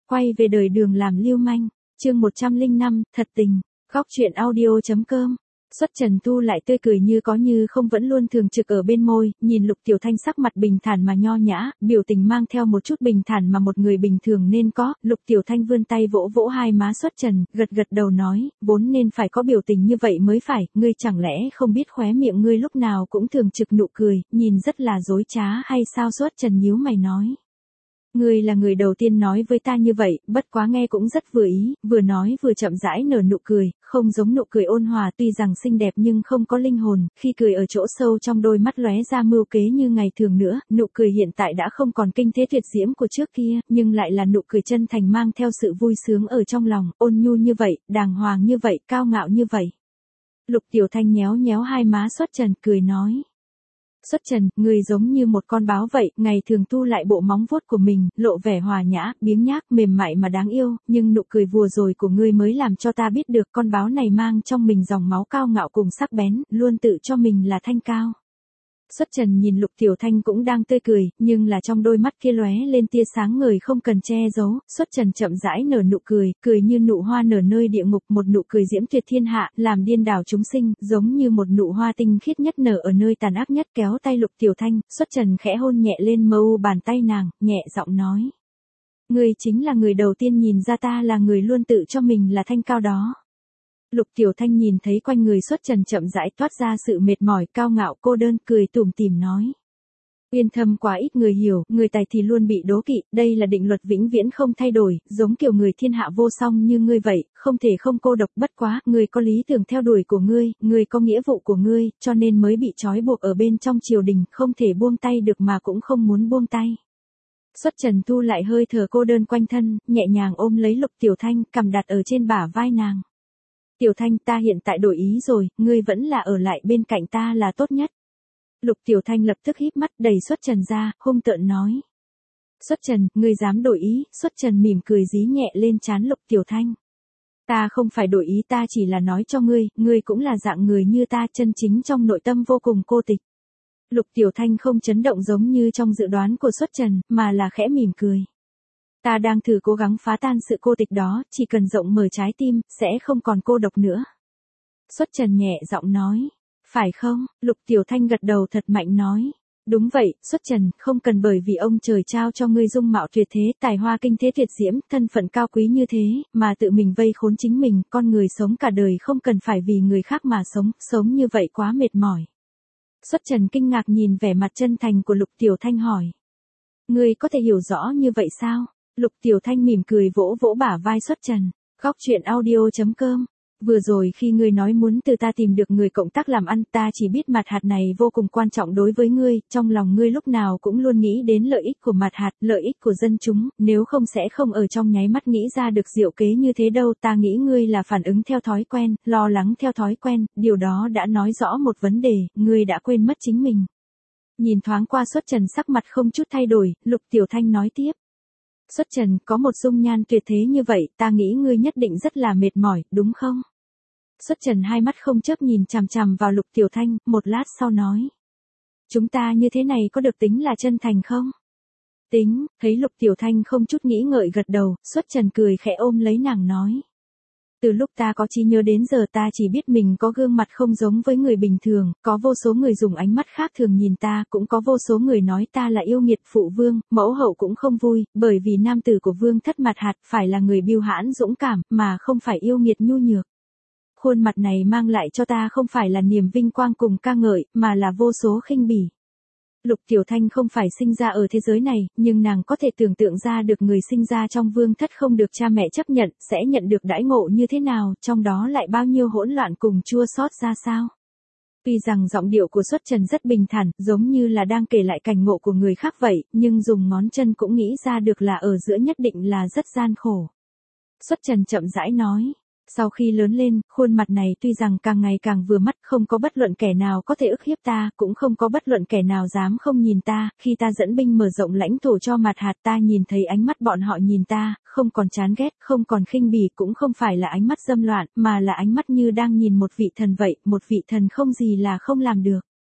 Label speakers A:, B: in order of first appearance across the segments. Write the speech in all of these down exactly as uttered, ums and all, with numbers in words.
A: quay về đời đường làm lưu manh. Chương một trăm lẻ năm, thật tình. Góc truyện audio.com. Xuất Trần thu lại tươi cười như có như không vẫn luôn thường trực ở bên môi, nhìn Lục Tiểu Thanh sắc mặt bình thản mà nho nhã, biểu tình mang theo một chút bình thản mà một người bình thường nên có. Lục Tiểu Thanh vươn tay vỗ vỗ hai má Xuất Trần, gật gật đầu nói, vốn nên phải có biểu tình như vậy mới phải, ngươi chẳng lẽ không biết khóe miệng ngươi lúc nào cũng thường trực nụ cười, nhìn rất là dối trá hay sao? Xuất Trần nhíu mày nói. Ngươi là người đầu tiên nói với ta như vậy, bất quá nghe cũng rất vừa ý, vừa nói vừa chậm rãi nở nụ cười, không giống nụ cười ôn hòa tuy rằng xinh đẹp nhưng không có linh hồn, khi cười ở chỗ sâu trong đôi mắt lóe ra mưu kế như ngày thường nữa, nụ cười hiện tại đã không còn kinh thế tuyệt diễm của trước kia, nhưng lại là nụ cười chân thành mang theo sự vui sướng ở trong lòng, ôn nhu như vậy, đàng hoàng như vậy, cao ngạo như vậy. Lục Tiểu Thanh nhéo nhéo hai má Xuất Trần cười nói. Xuất Trần, người giống như một con báo vậy, ngày thường thu lại bộ móng vuốt của mình, lộ vẻ hòa nhã, biếng nhác, mềm mại mà đáng yêu, nhưng nụ cười vừa rồi của ngươi mới làm cho ta biết được con báo này mang trong mình dòng máu cao ngạo cùng sắc bén, luôn tự cho mình là thanh cao. Xuất Trần nhìn Lục Tiểu Thanh cũng đang tươi cười, nhưng là trong đôi mắt kia lóe lên tia sáng ngời không cần che giấu, Xuất Trần chậm rãi nở nụ cười, cười như nụ hoa nở nơi địa ngục, một nụ cười diễm tuyệt thiên hạ, làm điên đảo chúng sinh, giống như một nụ hoa tinh khiết nhất nở ở nơi tàn ác nhất. Kéo tay Lục Tiểu Thanh, Xuất Trần khẽ hôn nhẹ lên mâu bàn tay nàng, nhẹ giọng nói. Ngươi chính là người đầu tiên nhìn ra ta là người luôn tự cho mình là thanh cao đó. Lục Tiểu Thanh nhìn thấy quanh người Xuất Trần chậm rãi toát ra sự mệt mỏi, cao ngạo, cô đơn, cười tủm tỉm nói. Uyên thâm quá ít người hiểu, người tài thì luôn bị đố kỵ, đây là định luật vĩnh viễn không thay đổi, giống kiểu người thiên hạ vô song như ngươi vậy, không thể không cô độc, bất quá, ngươi có lý tưởng theo đuổi của ngươi, ngươi có nghĩa vụ của ngươi, cho nên mới bị trói buộc ở bên trong triều đình, không thể buông tay được mà cũng không muốn buông tay. Xuất Trần thu lại hơi thở cô đơn quanh thân, nhẹ nhàng ôm lấy Lục Tiểu Thanh, cằm đặt ở trên bả vai nàng. Tiểu Thanh, ta hiện tại đổi ý rồi, ngươi vẫn là ở lại bên cạnh ta là tốt nhất. Lục Tiểu Thanh lập tức híp mắt đẩy Xuất Trần ra, hung tợn nói. Xuất Trần, ngươi dám đổi ý? Xuất Trần mỉm cười dí nhẹ lên trán Lục Tiểu Thanh. Ta không phải đổi ý, ta chỉ là nói cho ngươi, ngươi cũng là dạng người như ta, chân chính trong nội tâm vô cùng cô tịch. Lục Tiểu Thanh không chấn động giống như trong dự đoán của Xuất Trần, mà là khẽ mỉm cười. Ta đang thử cố gắng phá tan sự cô tịch đó, chỉ cần rộng mở trái tim, sẽ không còn cô độc nữa. Xuất Trần nhẹ giọng nói. Phải không? Lục Tiểu Thanh gật đầu thật mạnh nói. Đúng vậy, Xuất Trần, không cần bởi vì ông trời trao cho ngươi dung mạo tuyệt thế, tài hoa kinh thế tuyệt diễm, thân phận cao quý như thế, mà tự mình vây khốn chính mình, con người sống cả đời không cần phải vì người khác mà sống, sống như vậy quá mệt mỏi. Xuất Trần kinh ngạc nhìn vẻ mặt chân thành của Lục Tiểu Thanh hỏi. Ngươi có thể hiểu rõ như vậy sao? Lục Tiểu Thanh mỉm cười vỗ vỗ bả vai Xuất Trần. Góc truyện audio.com. Vừa rồi khi ngươi nói muốn từ ta tìm được người cộng tác làm ăn, ta chỉ biết mặt hạt này vô cùng quan trọng đối với ngươi, trong lòng ngươi lúc nào cũng luôn nghĩ đến lợi ích của mặt hạt, lợi ích của dân chúng, nếu không sẽ không ở trong nháy mắt nghĩ ra được diệu kế như thế đâu, ta nghĩ ngươi là phản ứng theo thói quen, lo lắng theo thói quen, điều đó đã nói rõ một vấn đề, ngươi đã quên mất chính mình. Nhìn thoáng qua Xuất Trần sắc mặt không chút thay đổi, Lục Tiểu Thanh nói tiếp. Xuất Trần, có một dung nhan tuyệt thế như vậy, ta nghĩ ngươi nhất định rất là mệt mỏi, đúng không? Xuất Trần hai mắt không chớp nhìn chằm chằm vào Lục Tiểu Thanh, một lát sau nói. Chúng ta như thế này có được tính là chân thành không? Tính, thấy Lục Tiểu Thanh không chút nghĩ ngợi gật đầu, Xuất Trần cười khẽ ôm lấy nàng nói. Từ lúc ta có trí nhớ đến giờ ta chỉ biết mình có gương mặt không giống với người bình thường, có vô số người dùng ánh mắt khác thường nhìn ta, cũng có vô số người nói ta là yêu nghiệt phụ vương, mẫu hậu cũng không vui, bởi vì nam tử của vương thất mặt hạt phải là người biêu hãn dũng cảm, mà không phải yêu nghiệt nhu nhược. Khuôn mặt này mang lại cho ta không phải là niềm vinh quang cùng ca ngợi, mà là vô số khinh bỉ. Lục Tiểu Thanh không phải sinh ra ở thế giới này, nhưng nàng có thể tưởng tượng ra được người sinh ra trong vương thất không được cha mẹ chấp nhận, sẽ nhận được đãi ngộ như thế nào, trong đó lại bao nhiêu hỗn loạn cùng chua xót ra sao. Tuy rằng giọng điệu của Xuất Trần rất bình thản, giống như là đang kể lại cảnh ngộ của người khác vậy, nhưng dùng ngón chân cũng nghĩ ra được là ở giữa nhất định là rất gian khổ. Xuất Trần chậm rãi nói. Sau khi lớn lên, khuôn mặt này tuy rằng càng ngày càng vừa mắt, không có bất luận kẻ nào có thể ức hiếp ta, cũng không có bất luận kẻ nào dám không nhìn ta, khi ta dẫn binh mở rộng lãnh thổ cho mặt hạt ta nhìn thấy ánh mắt bọn họ nhìn ta, không còn chán ghét, không còn khinh bỉ, cũng không phải là ánh mắt dâm loạn, mà là ánh mắt như đang nhìn một vị thần vậy, một vị thần không gì là không làm được.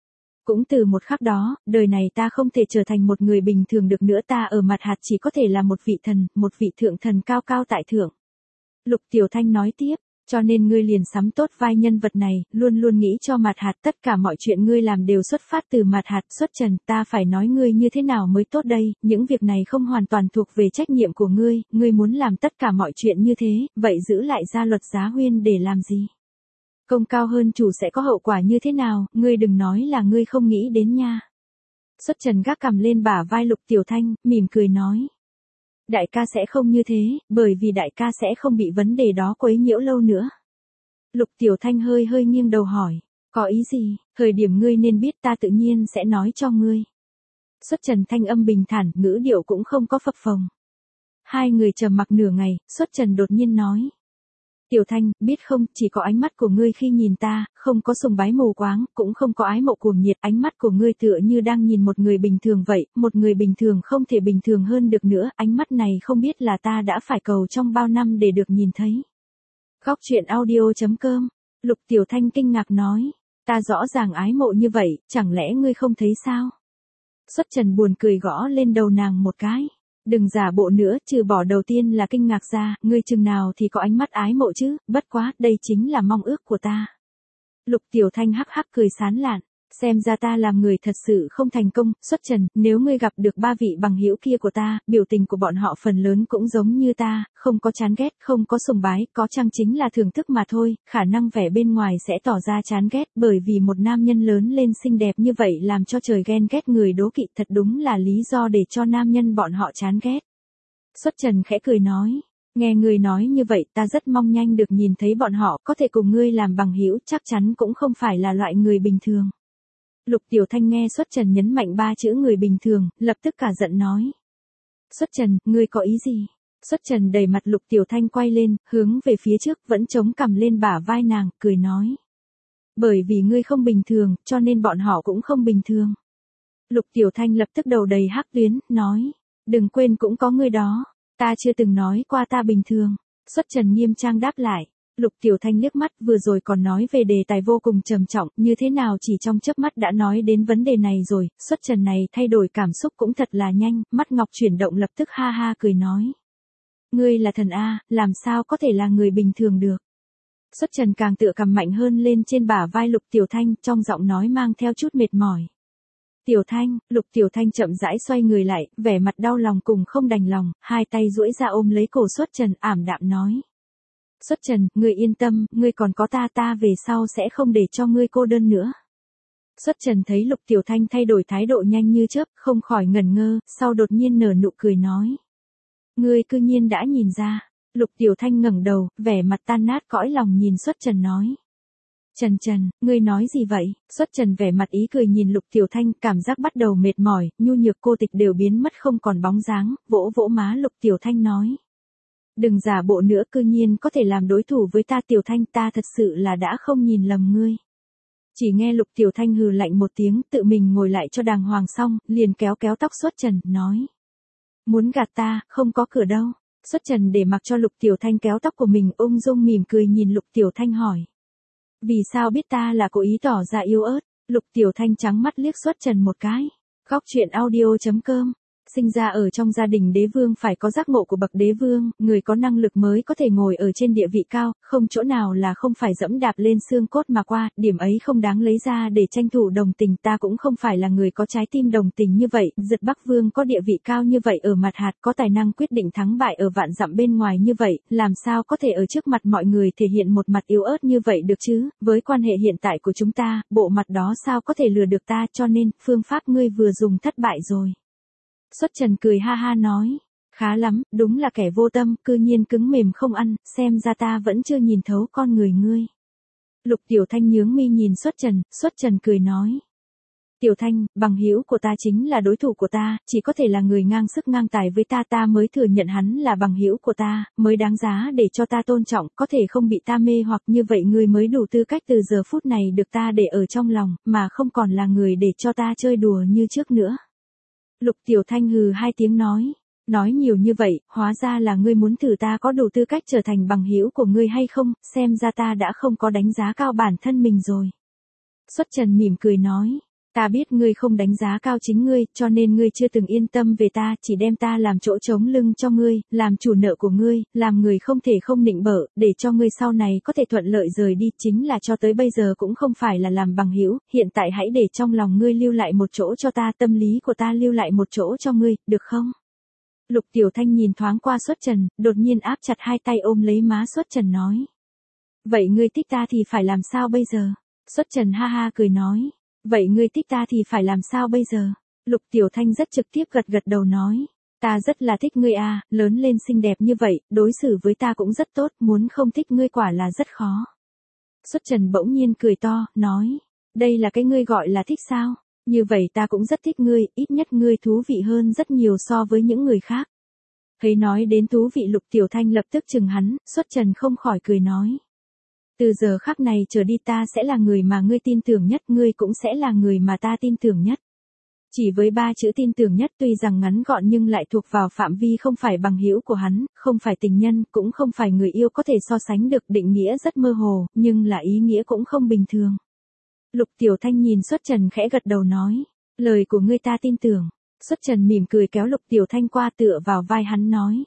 A: Cũng từ một khắc đó, đời này ta không thể trở thành một người bình thường được nữa, ta ở mặt hạt chỉ có thể là một vị thần, một vị thượng thần cao cao tại thượng. Lục Tiểu Thanh nói tiếp, cho nên ngươi liền sắm tốt vai nhân vật này, luôn luôn nghĩ cho mặt hạt, tất cả mọi chuyện ngươi làm đều xuất phát từ mặt hạt. Xuất trần, ta phải nói ngươi như thế nào mới tốt đây, những việc này không hoàn toàn thuộc về trách nhiệm của ngươi, ngươi muốn làm tất cả mọi chuyện như thế, vậy giữ lại gia luật giá huyên để làm gì? Công cao hơn chủ sẽ có hậu quả như thế nào, ngươi đừng nói là ngươi không nghĩ đến nha. Xuất trần gác cằm lên bả vai Lục Tiểu Thanh, mỉm cười nói. Đại ca sẽ không như thế, bởi vì đại ca sẽ không bị vấn đề đó quấy nhiễu lâu nữa. Lục Tiểu Thanh hơi hơi nghiêng đầu hỏi, có ý gì, thời điểm ngươi nên biết ta tự nhiên sẽ nói cho ngươi. Xuất trần thanh âm bình thản, ngữ điệu cũng không có phập phồng. Hai người trầm mặc nửa ngày, xuất trần đột nhiên nói. Tiểu Thanh, biết không, chỉ có ánh mắt của ngươi khi nhìn ta, không có sùng bái mù quáng, cũng không có ái mộ cuồng nhiệt, ánh mắt của ngươi tựa như đang nhìn một người bình thường vậy, một người bình thường không thể bình thường hơn được nữa, ánh mắt này không biết là ta đã phải cầu trong bao năm để được nhìn thấy. Góc truyện audio chấm com, Lục Tiểu Thanh kinh ngạc nói, ta rõ ràng ái mộ như vậy, chẳng lẽ ngươi không thấy sao? Xuất trần buồn cười gõ lên đầu nàng một cái. Đừng giả bộ nữa, trừ bỏ đầu tiên là kinh ngạc ra, ngươi chừng nào thì có ánh mắt ái mộ chứ, bất quá, đây chính là mong ước của ta. Lục Tiểu Thanh hắc hắc cười sán lạn, xem ra ta làm người thật sự không thành công. Xuất trần, nếu ngươi gặp được ba vị bằng hữu kia của ta, biểu tình của bọn họ phần lớn cũng giống như ta, không có chán ghét, không có sùng bái, có chăng chính là thưởng thức mà thôi, khả năng vẻ bên ngoài sẽ tỏ ra chán ghét, bởi vì một nam nhân lớn lên xinh đẹp như vậy làm cho trời ghen ghét người đố kỵ, thật đúng là lý do để cho nam nhân bọn họ chán ghét. Xuất trần khẽ cười nói. Nghe ngươi nói như vậy, ta rất mong nhanh được nhìn thấy bọn họ, có thể cùng ngươi làm bằng hữu, chắc chắn cũng không phải là loại người bình thường. Lục Tiểu Thanh nghe Xuất trần nhấn mạnh ba chữ người bình thường, lập tức cả giận nói. Xuất trần, ngươi có ý gì? Xuất trần đẩy mặt Lục Tiểu Thanh quay lên, hướng về phía trước, vẫn chống cằm lên bả vai nàng, cười nói. Bởi vì ngươi không bình thường, cho nên bọn họ cũng không bình thường. Lục Tiểu Thanh lập tức đầu đầy hắc tuyến, nói. Đừng quên cũng có ngươi đó. Ta chưa từng nói qua ta bình thường. Xuất trần nghiêm trang đáp lại. Lục Tiểu Thanh liếc mắt, vừa rồi còn nói về đề tài vô cùng trầm trọng, như thế nào chỉ trong chớp mắt đã nói đến vấn đề này rồi. Xuất trần này thay đổi cảm xúc cũng thật là nhanh, mắt ngọc chuyển động lập tức ha ha cười nói. Ngươi là thần A, làm sao có thể là người bình thường được. Xuất trần càng tựa cằm mạnh hơn lên trên bả vai Lục Tiểu Thanh, trong giọng nói mang theo chút mệt mỏi. Tiểu Thanh, Lục Tiểu Thanh chậm rãi xoay người lại, vẻ mặt đau lòng cùng không đành lòng, hai tay duỗi ra ôm lấy cổ Xuất trần, ảm đạm nói. Xuất trần, ngươi yên tâm, ngươi còn có ta, ta về sau sẽ không để cho ngươi cô đơn nữa. Xuất trần thấy Lục Tiểu Thanh thay đổi thái độ nhanh như chớp, không khỏi ngẩn ngơ, sau đột nhiên nở nụ cười nói. Ngươi cư nhiên đã nhìn ra. Lục Tiểu Thanh ngẩng đầu, vẻ mặt tan nát cõi lòng nhìn Xuất trần nói. Trần Trần, ngươi nói gì vậy? Xuất trần vẻ mặt ý cười nhìn Lục Tiểu Thanh, cảm giác bắt đầu mệt mỏi, nhu nhược cô tịch đều biến mất không còn bóng dáng, vỗ vỗ má Lục Tiểu Thanh nói. Đừng giả bộ nữa, cư nhiên có thể làm đối thủ với ta. Tiểu Thanh, ta thật sự là đã không nhìn lầm ngươi. Chỉ nghe Lục Tiểu Thanh hừ lạnh một tiếng, tự mình ngồi lại cho đàng hoàng xong, liền kéo kéo tóc Xuất trần, nói. Muốn gạt ta, không có cửa đâu. Xuất trần để mặc cho Lục Tiểu Thanh kéo tóc của mình, ung dung mỉm cười nhìn Lục Tiểu Thanh hỏi. Vì sao biết ta là cố ý tỏ ra yếu ớt? Lục Tiểu Thanh trắng mắt liếc Xuất trần một cái. Góc truyện audio chấm com. Sinh ra ở trong gia đình đế vương phải có giác ngộ của bậc đế vương, người có năng lực mới có thể ngồi ở trên địa vị cao, không chỗ nào là không phải dẫm đạp lên xương cốt mà qua, điểm ấy không đáng lấy ra để tranh thủ đồng tình. Ta cũng không phải là người có trái tim đồng tình như vậy, Dật Bắc Vương có địa vị cao như vậy ở mặt hạt, có tài năng quyết định thắng bại ở vạn dặm bên ngoài như vậy, làm sao có thể ở trước mặt mọi người thể hiện một mặt yếu ớt như vậy được chứ, với quan hệ hiện tại của chúng ta, bộ mặt đó sao có thể lừa được ta, cho nên, phương pháp ngươi vừa dùng thất bại rồi. Xuất trần cười ha ha nói, khá lắm, đúng là kẻ vô tâm, cư nhiên cứng mềm không ăn, xem ra ta vẫn chưa nhìn thấu con người ngươi. Lục Tiểu Thanh nhướng mi nhìn Xuất trần, Xuất trần cười nói. Tiểu Thanh, bằng hữu của ta chính là đối thủ của ta, chỉ có thể là người ngang sức ngang tài với ta, ta mới thừa nhận hắn là bằng hữu của ta, mới đáng giá để cho ta tôn trọng, có thể không bị ta mê hoặc, như vậy ngươi mới đủ tư cách từ giờ phút này được ta để ở trong lòng, mà không còn là người để cho ta chơi đùa như trước nữa. Lục Tiểu Thanh hừ hai tiếng nói, nói nhiều như vậy, hóa ra là ngươi muốn thử ta có đủ tư cách trở thành bằng hữu của ngươi hay không, xem ra ta đã không có đánh giá cao bản thân mình rồi. Xuất trần mỉm cười nói, Ta biết ngươi không đánh giá cao chính ngươi, cho nên ngươi chưa từng yên tâm về ta, chỉ đem ta làm chỗ trống lưng cho ngươi, làm chủ nợ của ngươi, làm người không thể không nịnh bợ, để cho ngươi sau này có thể thuận lợi rời đi, chính là cho tới bây giờ cũng không phải là làm bằng hữu, hiện tại hãy để trong lòng ngươi lưu lại một chỗ cho ta, tâm lý của ta lưu lại một chỗ cho ngươi, được không? Lục Tiểu Thanh nhìn thoáng qua Xuất Trần, đột nhiên áp chặt hai tay ôm lấy má Xuất Trần nói. Vậy ngươi thích ta thì phải làm sao bây giờ? Xuất Trần ha ha cười nói. Vậy ngươi thích ta thì phải làm sao bây giờ? Lục Tiểu Thanh rất trực tiếp gật gật đầu nói. Ta rất là thích ngươi à, lớn lên xinh đẹp như vậy, đối xử với ta cũng rất tốt, muốn không thích ngươi quả là rất khó. Xuất Trần bỗng nhiên cười to, nói. Đây là cái ngươi gọi là thích sao? Như vậy ta cũng rất thích ngươi, ít nhất ngươi thú vị hơn rất nhiều so với những người khác. Thấy nói đến thú vị Lục Tiểu Thanh lập tức chừng hắn, Xuất Trần không khỏi cười nói. Từ giờ khắc này trở đi ta sẽ là người mà ngươi tin tưởng nhất, ngươi cũng sẽ là người mà ta tin tưởng nhất. Chỉ với ba chữ tin tưởng nhất tuy rằng ngắn gọn nhưng lại thuộc vào phạm vi không phải bằng hữu của hắn, không phải tình nhân, cũng không phải người yêu có thể so sánh được, định nghĩa rất mơ hồ, nhưng là ý nghĩa cũng không bình thường. Lục Tiểu Thanh nhìn Xuất Trần khẽ gật đầu nói, lời của ngươi ta tin tưởng. Xuất Trần mỉm cười kéo Lục Tiểu Thanh qua tựa vào vai hắn nói.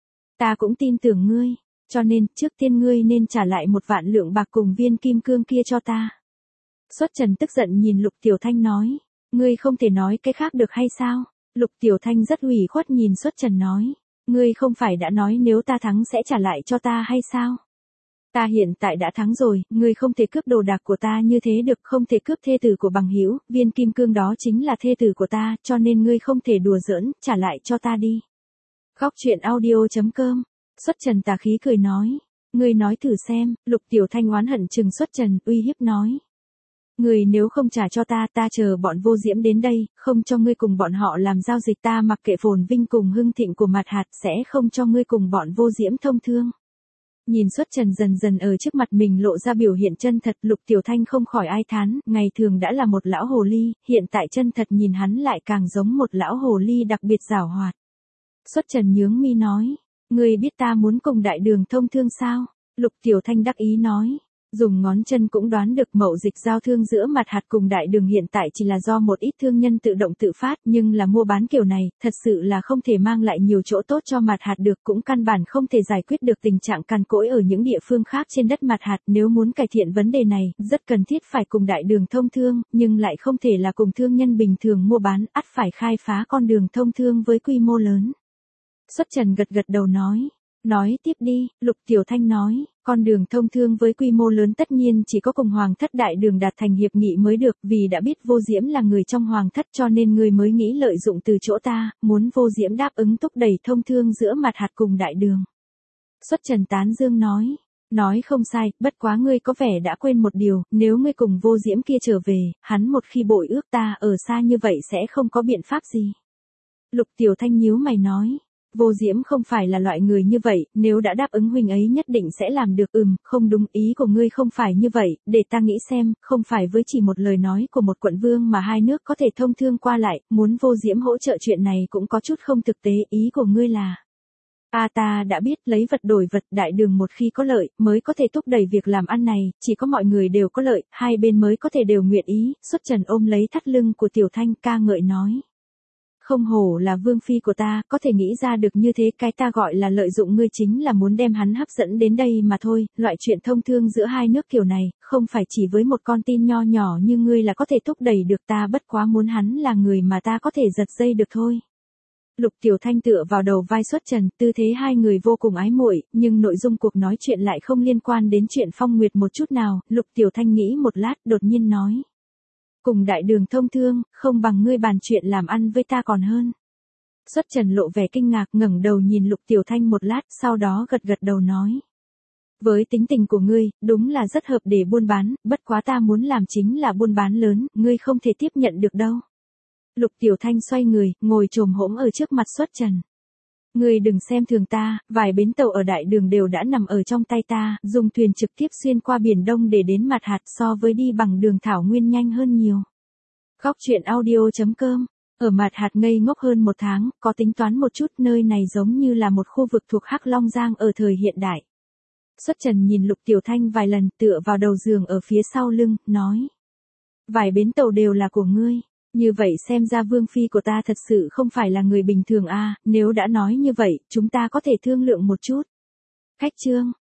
A: Ta cũng tin tưởng ngươi. Cho nên, trước tiên ngươi nên trả lại một vạn lượng bạc cùng viên kim cương kia cho ta. Xuất Trần tức giận nhìn Lục Tiểu Thanh nói. Ngươi không thể nói cái khác được hay sao? Lục Tiểu Thanh rất ủy khuất nhìn Xuất Trần nói. Ngươi không phải đã nói nếu ta thắng sẽ trả lại cho ta hay sao? Ta hiện tại đã thắng rồi, ngươi không thể cướp đồ đạc của ta như thế được, không thể cướp thê tử của bằng hữu, viên kim cương đó chính là thê tử của ta, cho nên ngươi không thể đùa giỡn, trả lại cho ta đi. Góc truyện audio chấm com. Xuất Trần tà khí cười nói. Ngươi nói thử xem, Lục Tiểu Thanh oán hận trừng Xuất Trần, uy hiếp nói. Ngươi nếu không trả cho ta, ta chờ bọn Vô Diễm đến đây, không cho ngươi cùng bọn họ làm giao dịch, ta mặc kệ phồn vinh cùng hưng thịnh của Mạt Hạt, sẽ không cho ngươi cùng bọn Vô Diễm thông thương. Nhìn Xuất Trần dần dần ở trước mặt mình lộ ra biểu hiện chân thật, Lục Tiểu Thanh không khỏi ai thán, ngày thường đã là một lão hồ ly, hiện tại chân thật nhìn hắn lại càng giống một lão hồ ly đặc biệt giảo hoạt. Xuất Trần nhướng mi nói. Ngươi biết ta muốn cùng Đại Đường thông thương sao? Lục Tiểu Thanh đắc ý nói. Dùng ngón chân cũng đoán được mậu dịch giao thương giữa Mạt Hạt cùng Đại Đường hiện tại chỉ là do một ít thương nhân tự động tự phát, nhưng là mua bán kiểu này, thật sự là không thể mang lại nhiều chỗ tốt cho Mạt Hạt được, cũng căn bản không thể giải quyết được tình trạng cằn cỗi ở những địa phương khác trên đất Mạt Hạt. Nếu muốn cải thiện vấn đề này, rất cần thiết phải cùng Đại Đường thông thương, nhưng lại không thể là cùng thương nhân bình thường mua bán, ắt phải khai phá con đường thông thương với quy mô lớn. Xuất Trần gật gật đầu nói. Nói tiếp đi, Lục Tiểu Thanh nói, con đường thông thương với quy mô lớn tất nhiên chỉ có cùng Hoàng thất Đại Đường đạt thành hiệp nghị mới được, vì đã biết Vô Diễm là người trong Hoàng thất cho nên người mới nghĩ lợi dụng từ chỗ ta, muốn Vô Diễm đáp ứng thúc đẩy thông thương giữa Mạt Hạt cùng Đại Đường. Xuất Trần tán dương nói. Nói không sai, bất quá ngươi có vẻ đã quên một điều, nếu ngươi cùng Vô Diễm kia trở về, hắn một khi bội ước ta ở xa như vậy sẽ không có biện pháp gì. Lục Tiểu Thanh nhíu mày nói. Vô Diễm không phải là loại người như vậy, nếu đã đáp ứng huynh ấy nhất định sẽ làm được. Ừm, không đúng, ý của ngươi không phải như vậy, để ta nghĩ xem, không phải với chỉ một lời nói của một quận vương mà hai nước có thể thông thương qua lại, muốn Vô Diễm hỗ trợ chuyện này cũng có chút không thực tế, ý của ngươi là. À ta đã biết, lấy vật đổi vật, Đại Đường một khi có lợi, mới có thể thúc đẩy việc làm ăn này, chỉ có mọi người đều có lợi, hai bên mới có thể đều nguyện ý. Xuất Trần ôm lấy thắt lưng của Tiểu Thanh ca ngợi nói. Không hổ là vương phi của ta, có thể nghĩ ra được như thế, cái ta gọi là lợi dụng ngươi chính là muốn đem hắn hấp dẫn đến đây mà thôi, loại chuyện thông thương giữa hai nước kiểu này, không phải chỉ với một con tin nho nhỏ như ngươi là có thể thúc đẩy được, ta bất quá muốn hắn là người mà ta có thể giật dây được thôi. Lục Tiểu Thanh tựa vào đầu vai Xuất Trần, tư thế hai người vô cùng ái muội, nhưng nội dung cuộc nói chuyện lại không liên quan đến chuyện Phong Nguyệt một chút nào. Lục Tiểu Thanh nghĩ một lát, đột nhiên nói. Cùng Đại Đường thông thương, không bằng ngươi bàn chuyện làm ăn với ta còn hơn. Xuất Trần lộ vẻ kinh ngạc, ngẩng đầu nhìn Lục Tiểu Thanh một lát, sau đó gật gật đầu nói. Với tính tình của ngươi, đúng là rất hợp để buôn bán, bất quá ta muốn làm chính là buôn bán lớn, ngươi không thể tiếp nhận được đâu. Lục Tiểu Thanh xoay người, ngồi chồm hổm ở trước mặt Xuất Trần. Ngươi đừng xem thường ta, vài bến tàu ở Đại Đường đều đã nằm ở trong tay ta, dùng thuyền trực tiếp xuyên qua Biển Đông để đến Mạt Hạt so với đi bằng đường thảo nguyên nhanh hơn nhiều. Góc truyện audio chấm com. Ở Mạt Hạt ngây ngốc hơn một tháng, có tính toán một chút, nơi này giống như là một khu vực thuộc Hắc Long Giang ở thời hiện đại. Xuất Trần nhìn Lục Tiểu Thanh vài lần, tựa vào đầu giường ở phía sau lưng, nói. Vài bến tàu đều là của ngươi. Như vậy xem ra vương phi của ta thật sự không phải là người bình thường a, nếu đã nói như vậy, chúng ta có thể thương lượng một chút. Khách trương,